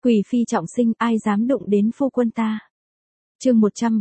Quỷ phi trọng sinh, ai dám đụng đến phu quân ta. Chương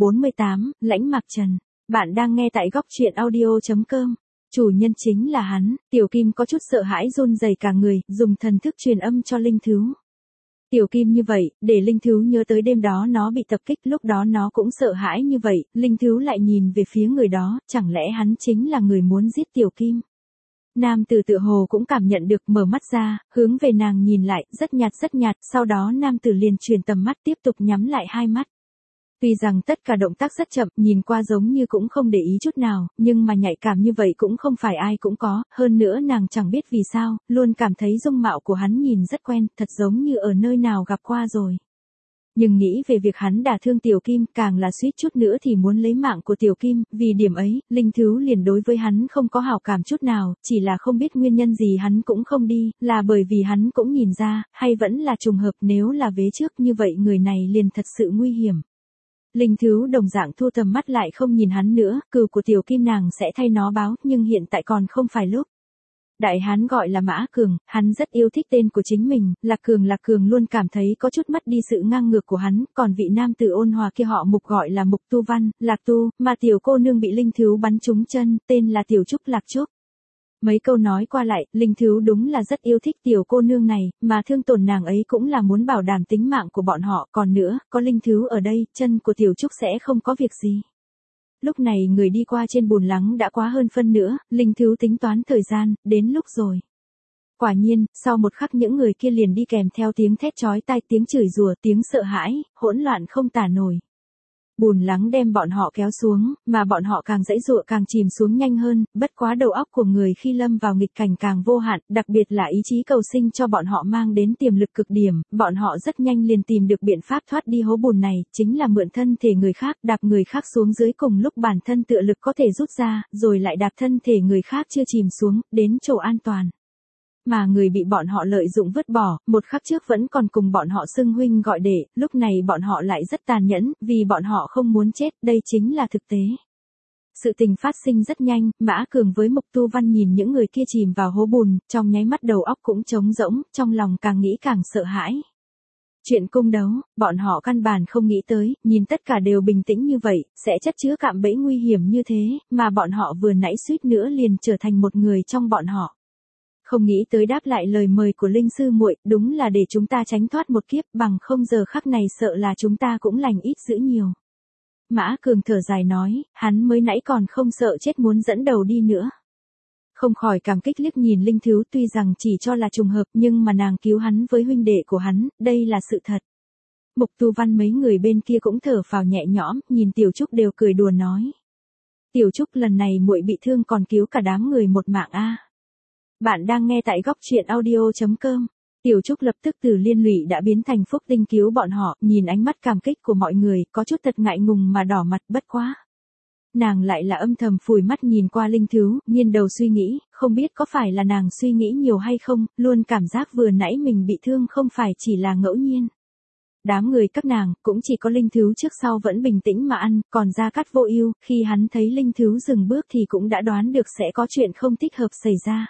148, Lãnh Mạc Trần. Bạn đang nghe tại góc truyện audio.com. Chủ nhân chính là hắn. Tiểu Kim có chút sợ hãi run rẩy cả người, dùng thần thức truyền âm cho Linh Thứu. Tiểu Kim như vậy, để Linh Thứu nhớ tới đêm đó nó bị tập kích, lúc đó nó cũng sợ hãi như vậy. Linh Thứu lại nhìn về phía người đó, chẳng lẽ hắn chính là người muốn giết Tiểu Kim. Nam tử tựa hồ cũng cảm nhận được, mở mắt ra, hướng về nàng nhìn lại, rất nhạt, sau đó nam tử liền chuyển tầm mắt tiếp tục nhắm lại hai mắt. Tuy rằng tất cả động tác rất chậm, nhìn qua giống như cũng không để ý chút nào, nhưng mà nhạy cảm như vậy cũng không phải ai cũng có, hơn nữa nàng chẳng biết vì sao, luôn cảm thấy dung mạo của hắn nhìn rất quen, thật giống như ở nơi nào gặp qua rồi. Nhưng nghĩ về việc hắn đả thương Tiểu Kim, càng là suýt chút nữa thì muốn lấy mạng của Tiểu Kim, vì điểm ấy, Linh Thứu liền đối với hắn không có hảo cảm chút nào, chỉ là không biết nguyên nhân gì hắn cũng không đi, là bởi vì hắn cũng nhìn ra, hay vẫn là trùng hợp, nếu là vế trước như vậy người này liền thật sự nguy hiểm. Linh Thứu đồng dạng thu tầm mắt lại không nhìn hắn nữa, cừu của Tiểu Kim nàng sẽ thay nó báo, nhưng hiện tại còn không phải lúc. Đại hán gọi là Mã Cường, hắn rất yêu thích tên của chính mình, Lạc Cường luôn cảm thấy có chút mất đi sự ngang ngược của hắn, còn vị nam tử ôn hòa kia họ Mục gọi là Mục Tu Văn, Lạc Tu, mà tiểu cô nương bị Linh Thứu bắn trúng chân, tên là Tiểu Trúc Lạc Trúc. Mấy câu nói qua lại, Linh Thứu đúng là rất yêu thích tiểu cô nương này, mà thương tổn nàng ấy cũng là muốn bảo đảm tính mạng của bọn họ, còn nữa, có Linh Thứu ở đây, chân của Tiểu Trúc sẽ không có việc gì. Lúc này người đi qua trên bùn lắng đã quá hơn phân nữa, Linh Thứu tính toán thời gian, đến lúc rồi. Quả nhiên, sau một khắc những người kia liền đi kèm theo tiếng thét chói tai, tiếng chửi rủa, tiếng sợ hãi, hỗn loạn không tả nổi. Bùn lắng đem bọn họ kéo xuống, mà bọn họ càng giãy giụa càng chìm xuống nhanh hơn, bất quá đầu óc của người khi lâm vào nghịch cảnh càng vô hạn, đặc biệt là ý chí cầu sinh cho bọn họ mang đến tiềm lực cực điểm, bọn họ rất nhanh liền tìm được biện pháp thoát đi hố bùn này, chính là mượn thân thể người khác, đạp người khác xuống dưới cùng lúc bản thân tựa lực có thể rút ra, rồi lại đạp thân thể người khác chưa chìm xuống, đến chỗ an toàn. Mà người bị bọn họ lợi dụng vứt bỏ, một khắc trước vẫn còn cùng bọn họ xưng huynh gọi đệ, lúc này bọn họ lại rất tàn nhẫn, vì bọn họ không muốn chết, đây chính là thực tế. Sự tình phát sinh rất nhanh, Mã Cường với Mục Tu Văn nhìn những người kia chìm vào hố bùn, trong nháy mắt đầu óc cũng trống rỗng, trong lòng càng nghĩ càng sợ hãi. Chuyện cung đấu, bọn họ căn bản không nghĩ tới, nhìn tất cả đều bình tĩnh như vậy, sẽ chất chứa cạm bẫy nguy hiểm như thế, mà bọn họ vừa nãy suýt nữa liền trở thành một người trong bọn họ. Không nghĩ tới đáp lại lời mời của Linh sư muội, đúng là để chúng ta tránh thoát một kiếp, bằng không giờ khắc này sợ là chúng ta cũng lành ít dữ nhiều. Mã Cường thở dài nói, hắn mới nãy còn không sợ chết muốn dẫn đầu đi nữa. Không khỏi cảm kích liếc nhìn Linh Thứu, tuy rằng chỉ cho là trùng hợp nhưng mà nàng cứu hắn với huynh đệ của hắn, đây là sự thật. Mục Tu Văn mấy người bên kia cũng thở phào nhẹ nhõm, nhìn Tiểu Trúc đều cười đùa nói. Tiểu Trúc lần này muội bị thương còn cứu cả đám người một mạng a. Bạn đang nghe tại góc truyện audio.com. Tiểu Trúc lập tức từ liên lụy đã biến thành phúc tinh cứu bọn họ, nhìn ánh mắt cảm kích của mọi người, có chút thật ngại ngùng mà đỏ mặt, bất quá. Nàng lại là âm thầm phủi mắt nhìn qua Linh Thứu, nghiêng đầu suy nghĩ, không biết có phải là nàng suy nghĩ nhiều hay không, luôn cảm giác vừa nãy mình bị thương không phải chỉ là ngẫu nhiên. Đám người các nàng, cũng chỉ có Linh Thứu trước sau vẫn bình tĩnh mà ăn, còn Gia Cát Vô Ưu, khi hắn thấy Linh Thứu dừng bước thì cũng đã đoán được sẽ có chuyện không thích hợp xảy ra.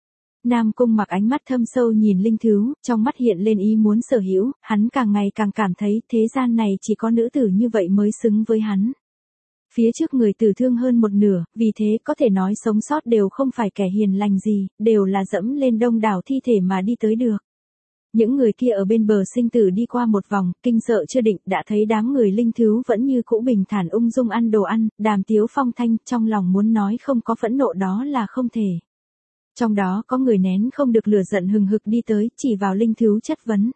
Nam Cung Mặc ánh mắt thâm sâu nhìn Linh Thứu, trong mắt hiện lên ý muốn sở hữu, hắn càng ngày càng cảm thấy thế gian này chỉ có nữ tử như vậy mới xứng với hắn. Phía trước người tử thương hơn một nửa, vì thế có thể nói sống sót đều không phải kẻ hiền lành gì, đều là dẫm lên đông đảo thi thể mà đi tới được. Những người kia ở bên bờ sinh tử đi qua một vòng, kinh sợ chưa định, đã thấy đám người Linh Thứu vẫn như cũ bình thản ung dung ăn đồ ăn, đàm tiếu phong thanh, trong lòng muốn nói không có phẫn nộ đó là không thể. Trong đó có người nén không được lửa giận hừng hực đi tới, chỉ vào Linh Thứu chất vấn.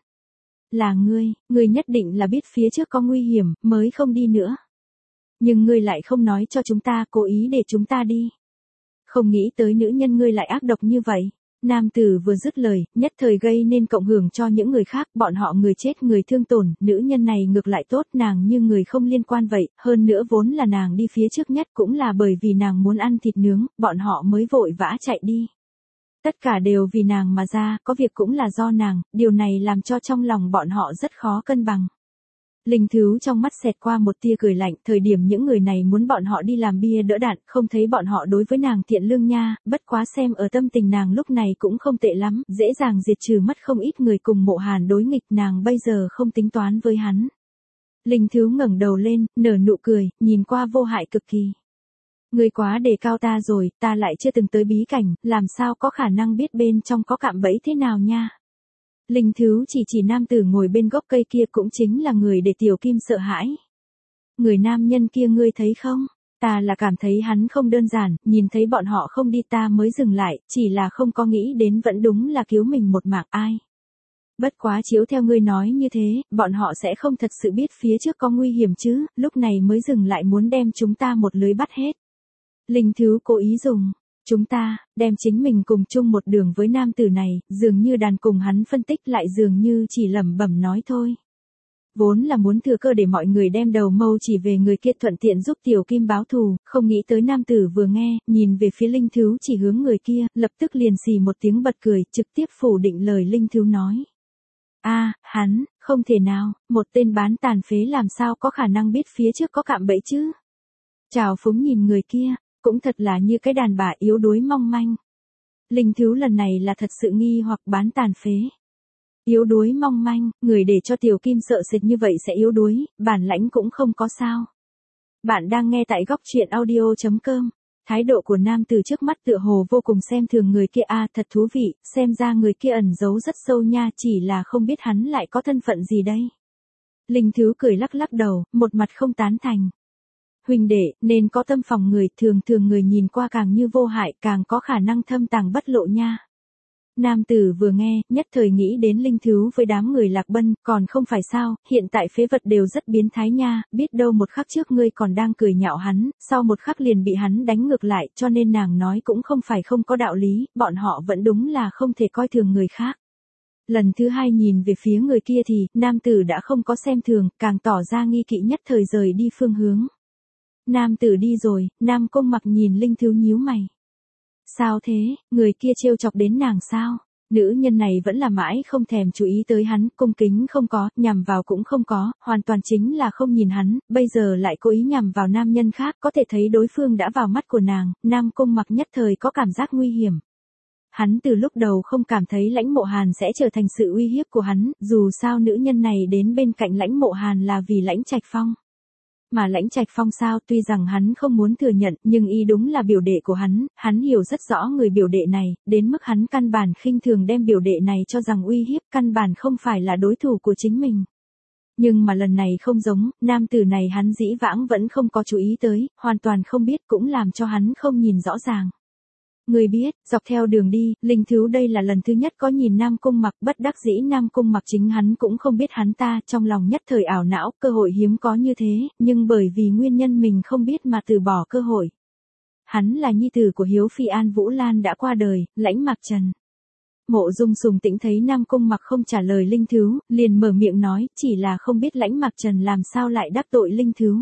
Là ngươi nhất định là biết phía trước có nguy hiểm, mới không đi nữa. Nhưng ngươi lại không nói cho chúng ta, cố ý để chúng ta đi. Không nghĩ tới nữ nhân ngươi lại ác độc như vậy. Nam tử vừa dứt lời, nhất thời gây nên cộng hưởng cho những người khác, bọn họ người chết người thương tổn, nữ nhân này ngược lại tốt, nàng như người không liên quan vậy, hơn nữa vốn là nàng đi phía trước nhất, cũng là bởi vì nàng muốn ăn thịt nướng, bọn họ mới vội vã chạy đi. Tất cả đều vì nàng mà ra, có việc cũng là do nàng, điều này làm cho trong lòng bọn họ rất khó cân bằng. Linh Thứ trong mắt xẹt qua một tia cười lạnh, thời điểm những người này muốn bọn họ đi làm bia đỡ đạn, không thấy bọn họ đối với nàng thiện lương nha, bất quá xem ở tâm tình nàng lúc này cũng không tệ lắm, dễ dàng diệt trừ mất không ít người cùng Mộ Hàn đối nghịch, nàng bây giờ không tính toán với hắn. Linh Thứ ngẩng đầu lên, nở nụ cười, nhìn qua vô hại cực kỳ. Ngươi quá đề cao ta rồi, ta lại chưa từng tới bí cảnh, làm sao có khả năng biết bên trong có cạm bẫy thế nào nha. Linh Thứ chỉ nam tử ngồi bên gốc cây kia cũng chính là người để Tiểu Kim sợ hãi. Người nam nhân kia ngươi thấy không? Ta là cảm thấy hắn không đơn giản, nhìn thấy bọn họ không đi ta mới dừng lại, chỉ là không có nghĩ đến vẫn đúng là cứu mình một mạng ai. Bất quá chiếu theo ngươi nói như thế, bọn họ sẽ không thật sự biết phía trước có nguy hiểm chứ, lúc này mới dừng lại muốn đem chúng ta một lưới bắt hết. Linh Thứ cố ý dùng. Chúng ta, đem chính mình cùng chung một đường với nam tử này, dường như đàn cùng hắn phân tích lại dường như chỉ lẩm bẩm nói thôi. Vốn là muốn thừa cơ để mọi người đem đầu mâu chỉ về người kia thuận tiện giúp Tiểu Kim báo thù, không nghĩ tới nam tử vừa nghe, nhìn về phía Linh Thứ chỉ hướng người kia, lập tức liền xì một tiếng bật cười, trực tiếp phủ định lời Linh Thứ nói. Hắn, không thể nào, một tên bán tàn phế làm sao có khả năng biết phía trước có cạm bẫy chứ. Trào phúng nhìn người kia. Cũng thật là như cái đàn bà yếu đuối mong manh. Linh Thứ lần này là thật sự nghi hoặc bán tàn phế. Yếu đuối mong manh, người để cho Tiểu Kim sợ sệt như vậy sẽ yếu đuối, bản lãnh cũng không có sao. Bạn đang nghe tại góc truyện audio.com. Thái độ của nam từ trước mắt tựa hồ vô cùng xem thường người kia thật thú vị, xem ra người kia ẩn giấu rất sâu nha, chỉ là không biết hắn lại có thân phận gì đây. Linh Thứ cười lắc lắc đầu, một mặt không tán thành. Huynh đệ, nên có tâm phòng người, thường người nhìn qua càng như vô hại, càng có khả năng thâm tàng bất lộ nha. Nam tử vừa nghe, nhất thời nghĩ đến Linh Thứ với đám người Lạc Bân, còn không phải sao, hiện tại phế vật đều rất biến thái nha, biết đâu một khắc trước ngươi còn đang cười nhạo hắn, sau một khắc liền bị hắn đánh ngược lại, cho nên nàng nói cũng không phải không có đạo lý, bọn họ vẫn đúng là không thể coi thường người khác. Lần thứ hai nhìn về phía người kia thì, nam tử đã không có xem thường, càng tỏ ra nghi kỵ nhất thời rời đi phương hướng. Nam tử đi rồi, Nam Cung Mặc nhìn Linh Thứ nhíu mày. Sao thế, người kia trêu chọc đến nàng sao? Nữ nhân này vẫn là mãi không thèm chú ý tới hắn, cung kính không có, nhằm vào cũng không có, hoàn toàn chính là không nhìn hắn, bây giờ lại cố ý nhằm vào nam nhân khác, có thể thấy đối phương đã vào mắt của nàng, Nam Cung Mặc nhất thời có cảm giác nguy hiểm. Hắn từ lúc đầu không cảm thấy Lãnh Mộ Hàn sẽ trở thành sự uy hiếp của hắn, dù sao nữ nhân này đến bên cạnh Lãnh Mộ Hàn là vì Lãnh Trạch Phong. Mà Lãnh Trạch Phong sao, tuy rằng hắn không muốn thừa nhận, nhưng y đúng là biểu đệ của hắn hiểu rất rõ người biểu đệ này, đến mức hắn căn bản khinh thường đem biểu đệ này cho rằng uy hiếp, căn bản không phải là đối thủ của chính mình. Nhưng mà lần này không giống, nam tử này hắn dĩ vãng vẫn không có chú ý tới, hoàn toàn không biết cũng làm cho hắn không nhìn rõ ràng. Người biết, dọc theo đường đi, Linh Thứ đây là lần thứ nhất có nhìn Nam Cung Mặc, bất đắc dĩ Nam Cung Mặc chính hắn cũng không biết hắn ta, trong lòng nhất thời ảo não, cơ hội hiếm có như thế, nhưng bởi vì nguyên nhân mình không biết mà từ bỏ cơ hội. Hắn là nhi tử của Hiếu Phi An Vũ Lan đã qua đời, Lãnh Mạc Trần. Mộ Dung Sùng Tĩnh thấy Nam Cung Mặc không trả lời Linh Thứ, liền mở miệng nói, chỉ là không biết Lãnh Mạc Trần làm sao lại đắc tội Linh Thứ.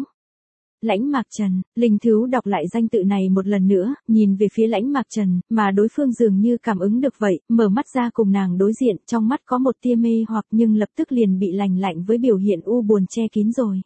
Lãnh Mạc Trần, Linh Thứ đọc lại danh tự này một lần nữa, nhìn về phía Lãnh Mạc Trần, mà đối phương dường như cảm ứng được vậy, mở mắt ra cùng nàng đối diện, trong mắt có một tia mê hoặc nhưng lập tức liền bị lạnh lạnh với biểu hiện u buồn che kín rồi.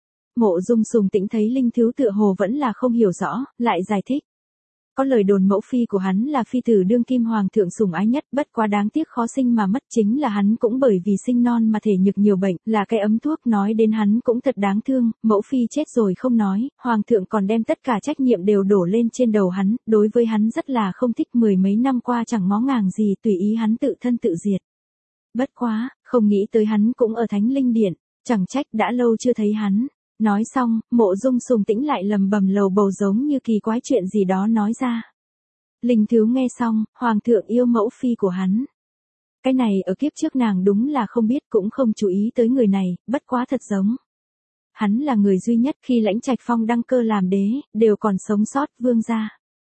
Mộ Dung Sùng Tĩnh thấy Linh Thứ tựa hồ vẫn là không hiểu rõ, lại giải thích. Có lời đồn mẫu phi của hắn là phi tử đương kim hoàng thượng sủng ái nhất, bất quá đáng tiếc khó sinh mà mất, chính là hắn cũng bởi vì sinh non mà thể nhược nhiều bệnh, là cái ấm thuốc, nói đến hắn cũng thật đáng thương, mẫu phi chết rồi không nói, hoàng thượng còn đem tất cả trách nhiệm đều đổ lên trên đầu hắn, đối với hắn rất là không thích, mười mấy năm qua chẳng ngó ngàng gì, tùy ý hắn tự thân tự diệt. Bất quá, không nghĩ tới hắn cũng ở Thánh Linh Điện, chẳng trách đã lâu chưa thấy hắn. Nói xong, Mộ Dung Sùng Tĩnh lại lầm bầm lầu bầu giống như kỳ quái chuyện gì đó nói ra. Linh Thứ nghe xong, hoàng thượng yêu mẫu phi của hắn. Cái này ở kiếp trước nàng đúng là không biết cũng không chú ý tới người này, bất quá thật giống. Hắn là người duy nhất khi Lãnh Trạch Phong đăng cơ làm đế, đều còn sống sót vương gia.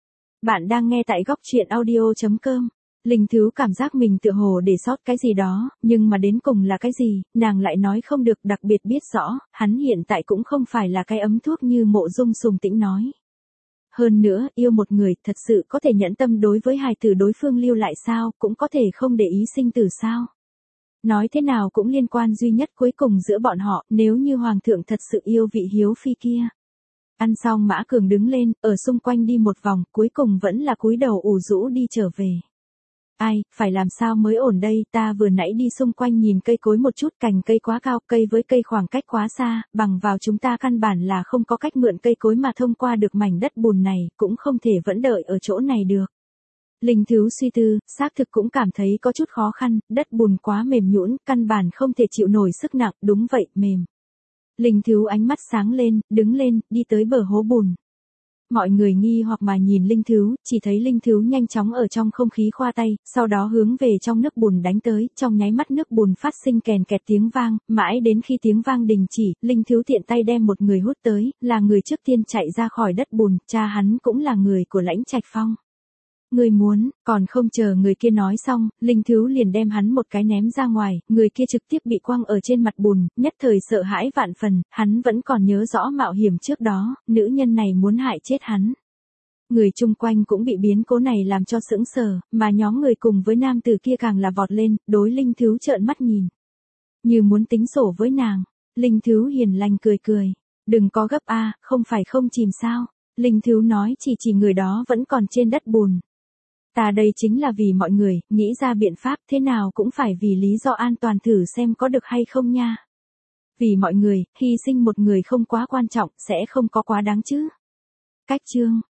Bạn đang nghe tại góc truyện audio.com. Linh Thứ cảm giác mình tựa hồ để sót cái gì đó, nhưng mà đến cùng là cái gì, nàng lại nói không được, đặc biệt biết rõ, hắn hiện tại cũng không phải là cái ấm thuốc như Mộ Dung Sùng Tĩnh nói. Hơn nữa, yêu một người thật sự có thể nhẫn tâm đối với hài tử đối phương lưu lại sao, cũng có thể không để ý sinh tử sao. nói thế nào cũng liên quan duy nhất cuối cùng giữa bọn họ, nếu như hoàng thượng thật sự yêu vị hiếu phi kia. Ăn xong Mã Cường đứng lên, ở xung quanh đi một vòng, cuối cùng vẫn là cúi đầu ủ rũ đi trở về. Ai, phải làm sao mới ổn đây, ta vừa nãy đi xung quanh nhìn cây cối một chút, cành cây quá cao, cây với cây khoảng cách quá xa, bằng vào chúng ta căn bản là không có cách mượn cây cối mà thông qua được mảnh đất bùn này, cũng không thể vẫn đợi ở chỗ này được. Linh Thứ suy tư, xác thực cũng cảm thấy có chút khó khăn, đất bùn quá mềm nhũn, căn bản không thể chịu nổi sức nặng, đúng vậy, mềm. Linh Thứ ánh mắt sáng lên, đứng lên, đi tới bờ hố bùn. Mọi người nghi hoặc mà nhìn Linh Thứ, chỉ thấy Linh Thứ nhanh chóng ở trong không khí khoa tay, sau đó hướng về trong nước bùn đánh tới, trong nháy mắt nước bùn phát sinh kèn kẹt tiếng vang, mãi đến khi tiếng vang đình chỉ, Linh Thứ tiện tay đem một người hút tới, là người trước tiên chạy ra khỏi đất bùn, cha hắn cũng là người của Lãnh Trạch Phong. Người muốn, còn không chờ người kia nói xong, Linh Thứ liền đem hắn một cái ném ra ngoài, người kia trực tiếp bị quăng ở trên mặt bùn, nhất thời sợ hãi vạn phần, hắn vẫn còn nhớ rõ mạo hiểm trước đó, nữ nhân này muốn hại chết hắn. Người chung quanh cũng bị biến cố này làm cho sững sờ, mà nhóm người cùng với nam tử kia càng là vọt lên, đối Linh Thứ trợn mắt nhìn. Như muốn tính sổ với nàng, Linh Thứ hiền lành cười cười, đừng có gấp a, không phải không chìm sao. Linh Thứ nói chỉ người đó vẫn còn trên đất bùn. Ta đây chính là vì mọi người, nghĩ ra biện pháp thế nào cũng phải vì lý do an toàn thử xem có được hay không nha. Vì mọi người, hy sinh một người không quá quan trọng, sẽ không có quá đáng chứ. Cách chương